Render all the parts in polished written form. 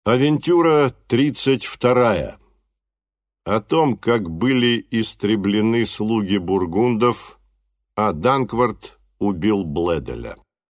Авентюра 32. О том, как были истреблены слуги бургундов, а Данкварт убил Бледеля.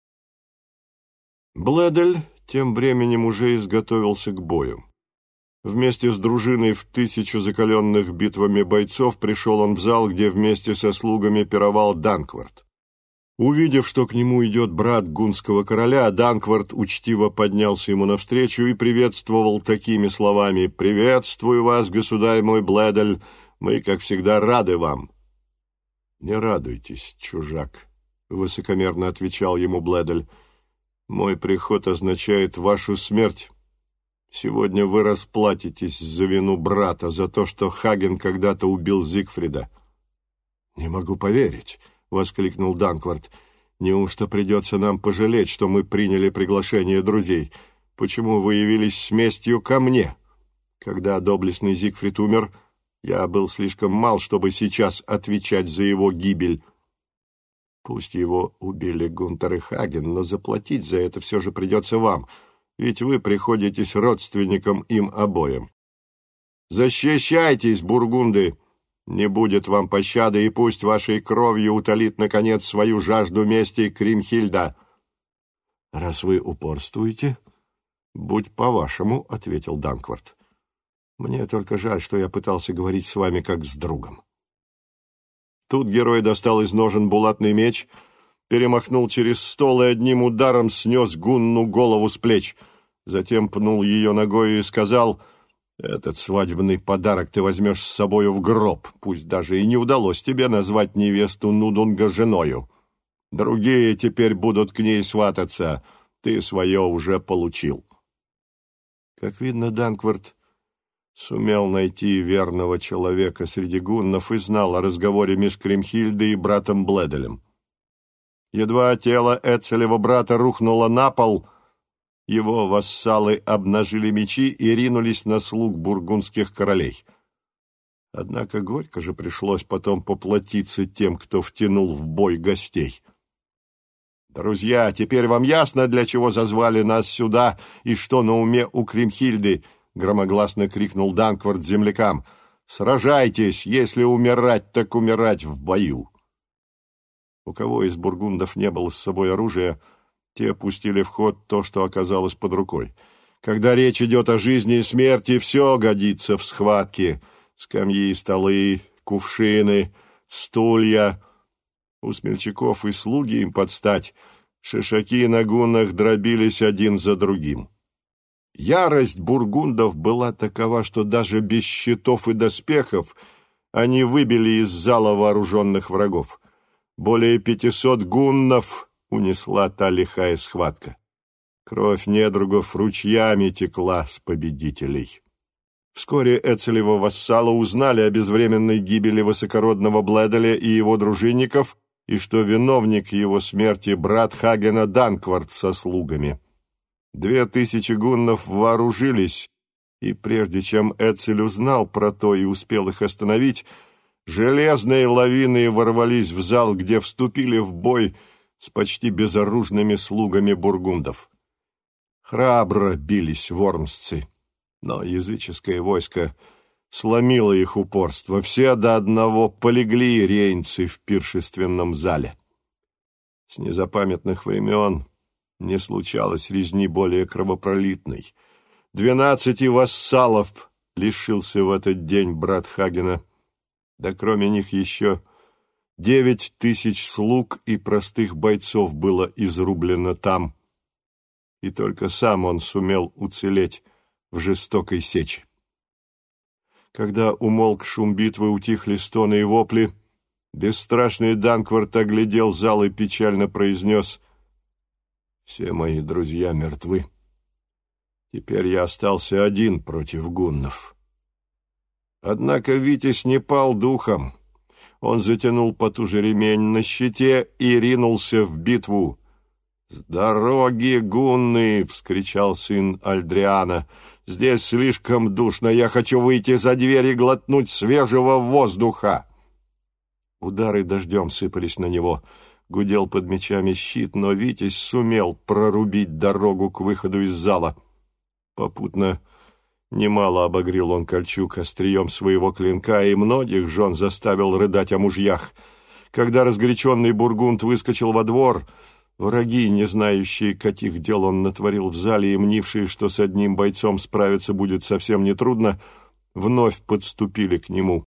Бледель тем временем уже изготовился к бою. Вместе с дружиной в 1000 закаленных битвами бойцов пришел он в зал, где вместе со слугами пировал Данкварт. Увидев, что к нему идет брат гунского короля, Данкварт учтиво поднялся ему навстречу и приветствовал такими словами: «Приветствую вас, государь мой Бледель, мы, как всегда, рады вам». «Не радуйтесь, чужак», — высокомерно отвечал ему Бледель. «Мой приход означает вашу смерть. Сегодня вы расплатитесь за вину брата, за то, что Хаген когда-то убил Зигфрида». «Не могу поверить», — воскликнул Данкварт. «Неужто придется нам пожалеть, что мы приняли приглашение друзей? Почему вы явились с местью ко мне? Когда доблестный Зигфрид умер, я был слишком мал, чтобы сейчас отвечать за его гибель. Пусть его убили Гунтер и Хаген, но заплатить за это все же придется вам, ведь вы приходитесь родственникам им обоим. Защищайтесь, бургунды! Не будет вам пощады, и пусть вашей кровью утолит, наконец, свою жажду мести Кримхильда». «Раз вы упорствуете, будь по-вашему», — ответил Данкварт. «Мне только жаль, что я пытался говорить с вами как с другом». Тут герой достал из ножен булатный меч, перемахнул через стол и одним ударом снес Гунну голову с плеч. Затем пнул ее ногой и сказал: «Этот свадебный подарок ты возьмешь с собою в гроб, пусть даже и не удалось тебе назвать невесту Нудунга женою. Другие теперь будут к ней свататься, ты свое уже получил». Как видно, Данкварт сумел найти верного человека среди гуннов и знал о разговоре меж Кримхильдой и братом Бледелем. Едва тело Эцелева брата рухнуло на пол, его вассалы обнажили мечи и ринулись на слуг бургундских королей. Однако горько же пришлось потом поплатиться тем, кто втянул в бой гостей. «Друзья, теперь вам ясно, для чего зазвали нас сюда и что на уме у Кримхильды?» — громогласно крикнул Данкварт землякам. «Сражайтесь, если умирать, так умирать в бою!» У кого из бургундов не было с собой оружия, те пустили в ход то, что оказалось под рукой. Когда речь идет о жизни и смерти, все годится в схватке. Скамьи, столы, кувшины, стулья. У смельчаков и слуги им подстать. Шишаки на гуннах дробились один за другим. Ярость бургундов была такова, что даже без щитов и доспехов они выбили из зала вооруженных врагов. Более 500 гуннов унесла та лихая схватка. Кровь недругов ручьями текла с победителей. Вскоре Эцелева вассалы узнали о безвременной гибели высокородного Бледеля и его дружинников, и что виновник его смерти брат Хагена Данкварт со слугами. 2000 гуннов вооружились, и прежде чем Эцель узнал про то и успел их остановить, железные лавины ворвались в зал, где вступили в бой с почти безоружными слугами бургундов. Храбро бились вормсцы, но языческое войско сломило их упорство. Все до одного полегли рейнцы в пиршественном зале. С незапамятных времен не случалось резни более кровопролитной. 12 вассалов лишился в этот день брат Хагена, да кроме них еще 9000 слуг и простых бойцов было изрублено там, и только сам он сумел уцелеть в жестокой сече. Когда умолк шум битвы, утихли стоны и вопли, бесстрашный Данкварт оглядел зал и печально произнес: «Все мои друзья мертвы. Теперь я остался один против гуннов». Однако Витязь не пал духом. Он затянул потуже ремень на щите и ринулся в битву. «С дороги, гунны!» — вскричал сын Альдриана. «Здесь слишком душно, я хочу выйти за дверь и глотнуть свежего воздуха!» Удары дождем сыпались на него. Гудел под мечами щит, но Витязь сумел прорубить дорогу к выходу из зала. Попутно немало обогрел он кольчуг острием своего клинка, и многих жен заставил рыдать о мужьях. Когда разгоряченный бургунд выскочил во двор, враги, не знающие, каких дел он натворил в зале и мнившие, что с одним бойцом справиться будет совсем нетрудно, вновь подступили к нему.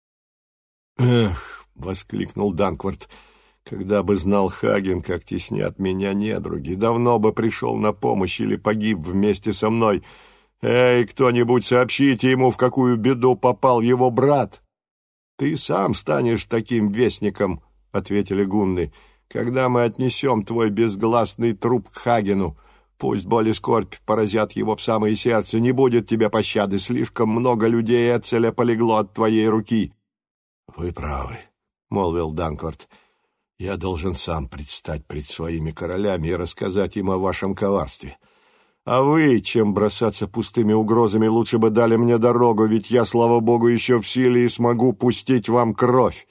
«Эх!» — воскликнул Данкварт. «Когда бы знал Хаген, как теснят меня недруги, давно бы пришел на помощь или погиб вместе со мной. Эй, кто-нибудь, сообщите ему, в какую беду попал его брат!» «Ты сам станешь таким вестником», — ответили гунны, «когда мы отнесем твой безгласный труп к Хагену. Пусть боль и скорбь поразят его в самое сердце, не будет тебе пощады, слишком много людей Эцеля полегло от твоей руки». «Вы правы», — молвил Данкварт. «Я должен сам предстать пред своими королями и рассказать им о вашем коварстве. А вы, чем бросаться пустыми угрозами, лучше бы дали мне дорогу, ведь я, слава богу, еще в силе и смогу пустить вам кровь».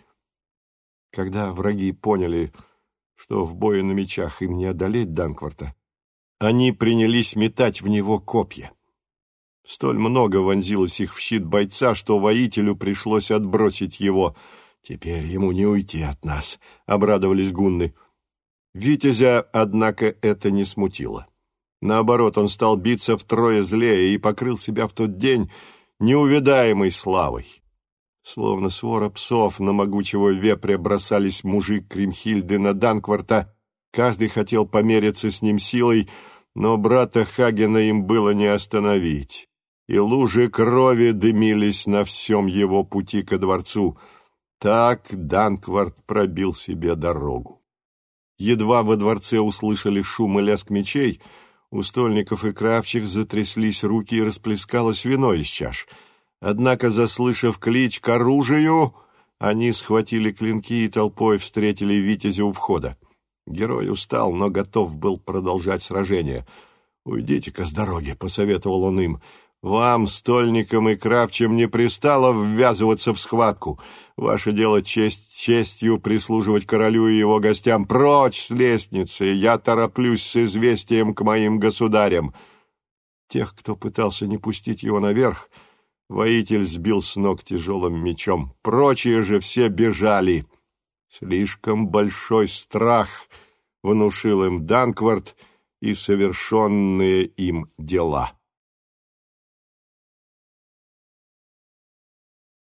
Когда враги поняли, что в бою на мечах им не одолеть Данкварта, они принялись метать в него копья. Столь много вонзилось их в щит бойца, что воителю пришлось отбросить его. «Теперь ему не уйти от нас», — обрадовались гунны. Витязя, однако, это не смутило. Наоборот, он стал биться втрое злее и покрыл себя в тот день неувидаемой славой. Словно свора псов на могучего вепря бросались мужи Кримхильды на Данкварта. Каждый хотел помериться с ним силой, но брата Хагена им было не остановить, и лужи крови дымились на всем его пути ко дворцу. Так Данкварт пробил себе дорогу. Едва во дворце услышали шум и лязг мечей, у стольников и кравчих затряслись руки и расплескалось вино из чаш. Однако, заслышав клич к оружию, они схватили клинки и толпой встретили витязя у входа. Герой устал, но готов был продолжать сражение. «Уйдите-ка с дороги», — посоветовал он им. «Вам, стольникам и кравчим, не пристало ввязываться в схватку. Ваше дело честью прислуживать королю и его гостям. Прочь с лестницы! Я тороплюсь с известием к моим государям». Тех, кто пытался не пустить его наверх, воитель сбил с ног тяжелым мечом. Прочие же все бежали. Слишком большой страх внушил им Данкварт и совершенные им дела.